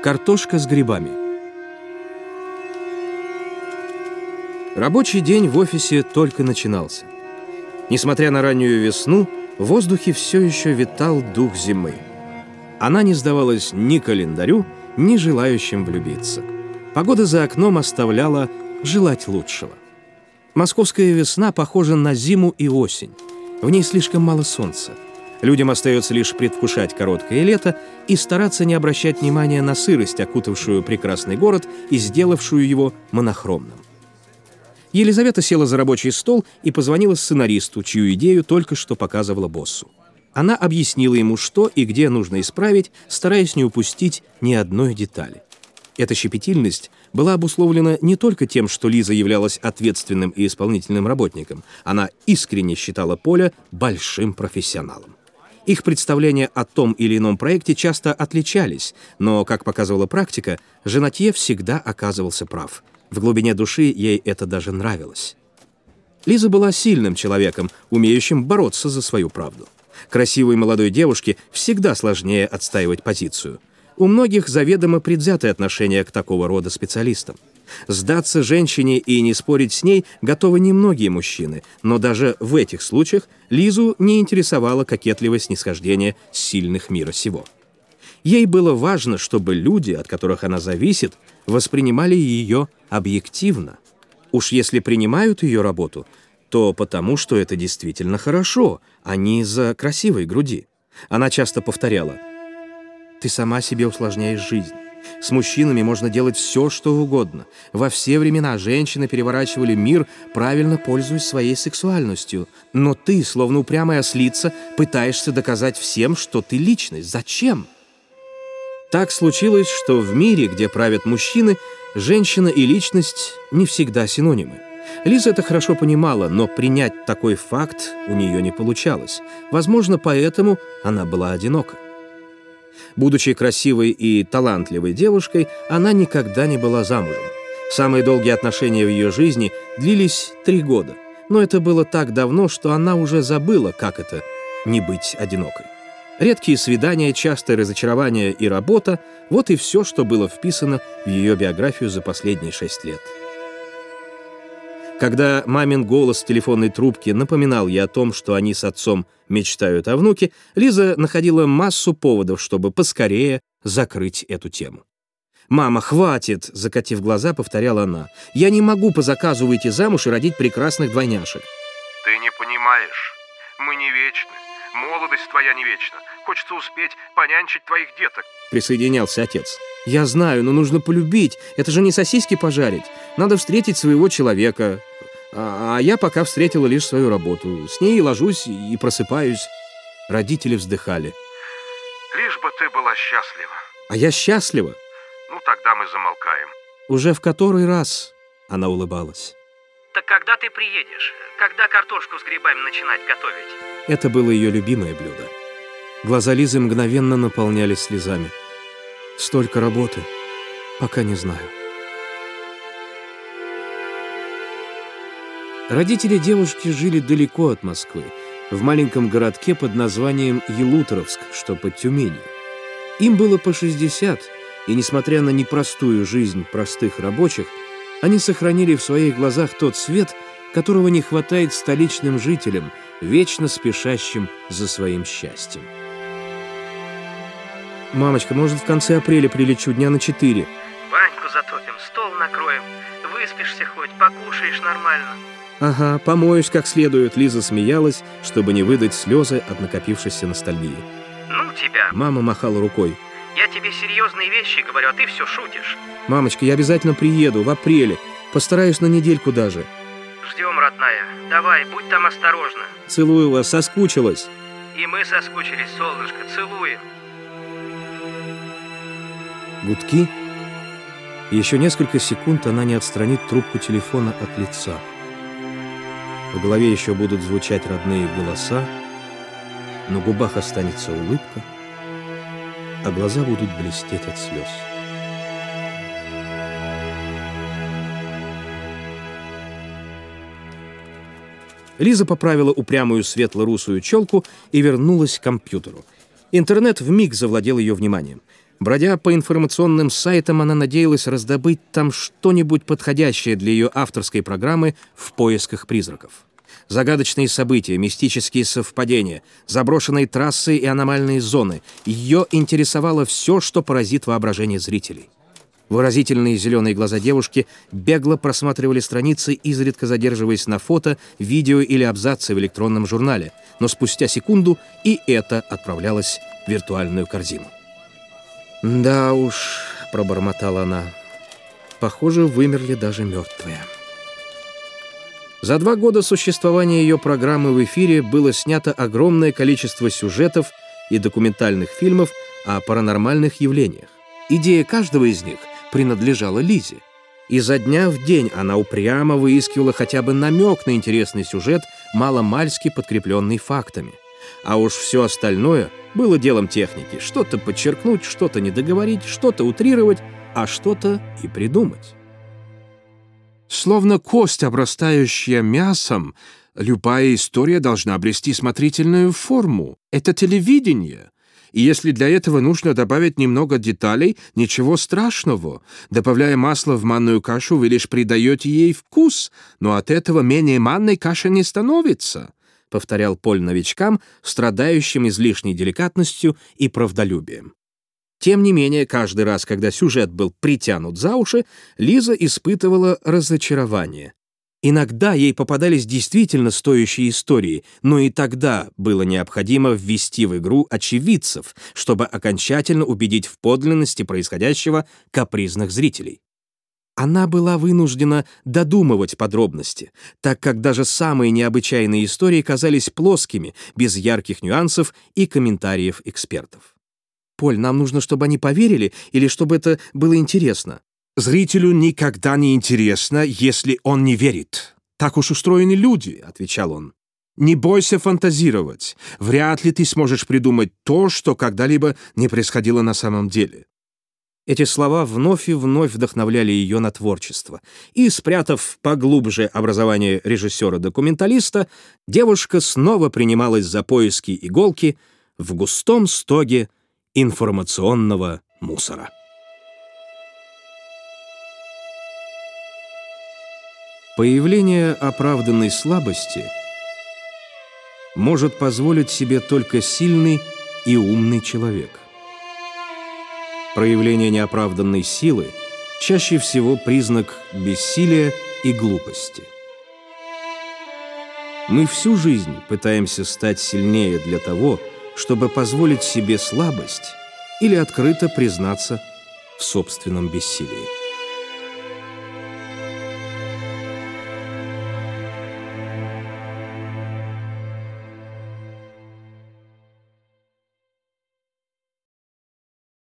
Картошка с грибами. Рабочий день в офисе только начинался. Несмотря на раннюю весну, в воздухе все еще витал дух зимы. Она не сдавалась ни календарю, ни желающим влюбиться. Погода за окном оставляла желать лучшего. Московская весна похожа на зиму и осень. В ней слишком мало солнца. Людям остается лишь предвкушать короткое лето и стараться не обращать внимания на сырость, окутавшую прекрасный город и сделавшую его монохромным. Елизавета села за рабочий стол и позвонила сценаристу, чью идею только что показывала боссу. Она объяснила ему, что и где нужно исправить, стараясь не упустить ни одной детали. Эта щепетильность была обусловлена не только тем, что Лиза являлась ответственным и исполнительным работником. Она искренне считала Поля большим профессионалом. Их представления о том или ином проекте часто отличались, но, как показывала практика, Женатье всегда оказывался прав. В глубине души ей это даже нравилось. Лиза была сильным человеком, умеющим бороться за свою правду. Красивой молодой девушке всегда сложнее отстаивать позицию. У многих заведомо предвзятое отношение к такого рода специалистам. Сдаться женщине и не спорить с ней готовы немногие мужчины, но даже в этих случаях Лизу не интересовало кокетливое снисхождение сильных мира сего. Ей было важно, чтобы люди, от которых она зависит, воспринимали ее объективно. Уж если принимают ее работу, то потому, что это действительно хорошо, а не из-за красивой груди. Она часто повторяла: «Ты сама себе усложняешь жизнь. С мужчинами можно делать все, что угодно. Во все времена женщины переворачивали мир, правильно пользуясь своей сексуальностью. Но ты, словно упрямая ослица, пытаешься доказать всем, что ты личность. Зачем?» Так случилось, что в мире, где правят мужчины, женщина и личность не всегда синонимы. Лиза это хорошо понимала, но принять такой факт у нее не получалось. Возможно, поэтому она была одинока. Будучи красивой и талантливой девушкой, она никогда не была замужем. Самые долгие отношения в ее жизни длились 3 года. Но это было так давно, что она уже забыла, как это — не быть одинокой. Редкие свидания, частые разочарования и работа — вот и все, что было вписано в ее биографию за последние 6 лет. Когда мамин голос в телефонной трубке напоминал ей о том, что они с отцом мечтают о внуке, Лиза находила массу поводов, чтобы поскорее закрыть эту тему. «Мама, хватит!» — закатив глаза, повторяла она. «Я не могу по заказу выйти замуж и родить прекрасных двойняшек». «Ты не понимаешь. Мы не вечны. Молодость твоя не вечна. Хочется успеть понянчить твоих деток», — присоединялся отец. «Я знаю, но нужно полюбить. Это же не сосиски пожарить. Надо встретить своего человека. А я пока встретила лишь свою работу. С ней ложусь и просыпаюсь». Родители вздыхали. «Лишь бы ты была счастлива». «А я счастлива». «Ну, тогда мы замолкаем». Уже в который раз она улыбалась. «Так когда ты приедешь? Когда картошку с грибами начинать готовить?» Это было ее любимое блюдо. Глаза Лизы мгновенно наполнялись слезами. «Столько работы, пока не знаю». Родители девушки жили далеко от Москвы, в маленьком городке под названием Елуторовск, что под Тюменью. Им было по 60, и, несмотря на непростую жизнь простых рабочих, они сохранили в своих глазах тот свет, которого не хватает столичным жителям, вечно спешащим за своим счастьем. «Мамочка, может, в конце апреля прилечу дня на 4?» «Баньку затопим, стол накроем, выспишься хоть, покушаешь нормально». «Ага, помоюсь как следует», — Лиза смеялась, чтобы не выдать слезы от накопившейся ностальгии. «Ну тебя». Мама махала рукой. «Я тебе серьезные вещи говорю, а ты все шутишь». «Мамочка, я обязательно приеду в апреле. Постараюсь на недельку даже». «Ждем, родная. Давай, будь там осторожна». «Целую вас, соскучилась». «И мы соскучились, солнышко, целуем». Гудки. Еще несколько секунд она не отстранит трубку телефона от лица. В голове еще будут звучать родные голоса, на губах останется улыбка, а глаза будут блестеть от слез. Лиза поправила упрямую светло-русую челку и вернулась к компьютеру. Интернет вмиг завладел ее вниманием. Бродя по информационным сайтам, она надеялась раздобыть там что-нибудь подходящее для ее авторской программы «В поисках призраков». Загадочные события, мистические совпадения, заброшенные трассы и аномальные зоны. Ее интересовало все, что поразит воображение зрителей. Выразительные зеленые глаза девушки бегло просматривали страницы, изредка задерживаясь на фото, видео или абзацы в электронном журнале, но спустя секунду и это отправлялось в виртуальную корзину. «Да уж», — пробормотала она, — «похоже, вымерли даже мертвые». За 2 года существования ее программы в эфире было снято огромное количество сюжетов и документальных фильмов о паранормальных явлениях. Идея каждого из них принадлежала Лизе. Изо дня в день она упрямо выискивала хотя бы намек на интересный сюжет, маломальски подкрепленный фактами. А уж все остальное было делом техники. Что-то подчеркнуть, что-то не договорить, что-то утрировать, а что-то и придумать. Словно кость, обрастающая мясом, любая история должна обрести смотрительную форму. Это телевидение. И если для этого нужно добавить немного деталей, ничего страшного. Добавляя масло в манную кашу, вы лишь придаете ей вкус, но от этого менее манной каша не становится, повторял Поль новичкам, страдающим излишней деликатностью и правдолюбием. Тем не менее, каждый раз, когда сюжет был притянут за уши, Лиза испытывала разочарование. Иногда ей попадались действительно стоящие истории, но и тогда было необходимо ввести в игру очевидцев, чтобы окончательно убедить в подлинности происходящего капризных зрителей. Она была вынуждена додумывать подробности, так как даже самые необычайные истории казались плоскими, без ярких нюансов и комментариев экспертов. «Поль, нам нужно, чтобы они поверили, или чтобы это было интересно?» «Зрителю никогда не интересно, если он не верит. Так уж устроены люди», — отвечал он. «Не бойся фантазировать. Вряд ли ты сможешь придумать то, что когда-либо не происходило на самом деле». Эти слова вновь и вновь вдохновляли ее на творчество. И, спрятав поглубже образование режиссера-документалиста, девушка снова принималась за поиски иголки в густом стоге информационного мусора. Появление оправданной слабости может позволить себе только сильный и умный человек. Проявление неоправданной силы чаще всего признак бессилия и глупости. Мы всю жизнь пытаемся стать сильнее для того, чтобы позволить себе слабость или открыто признаться в собственном бессилии.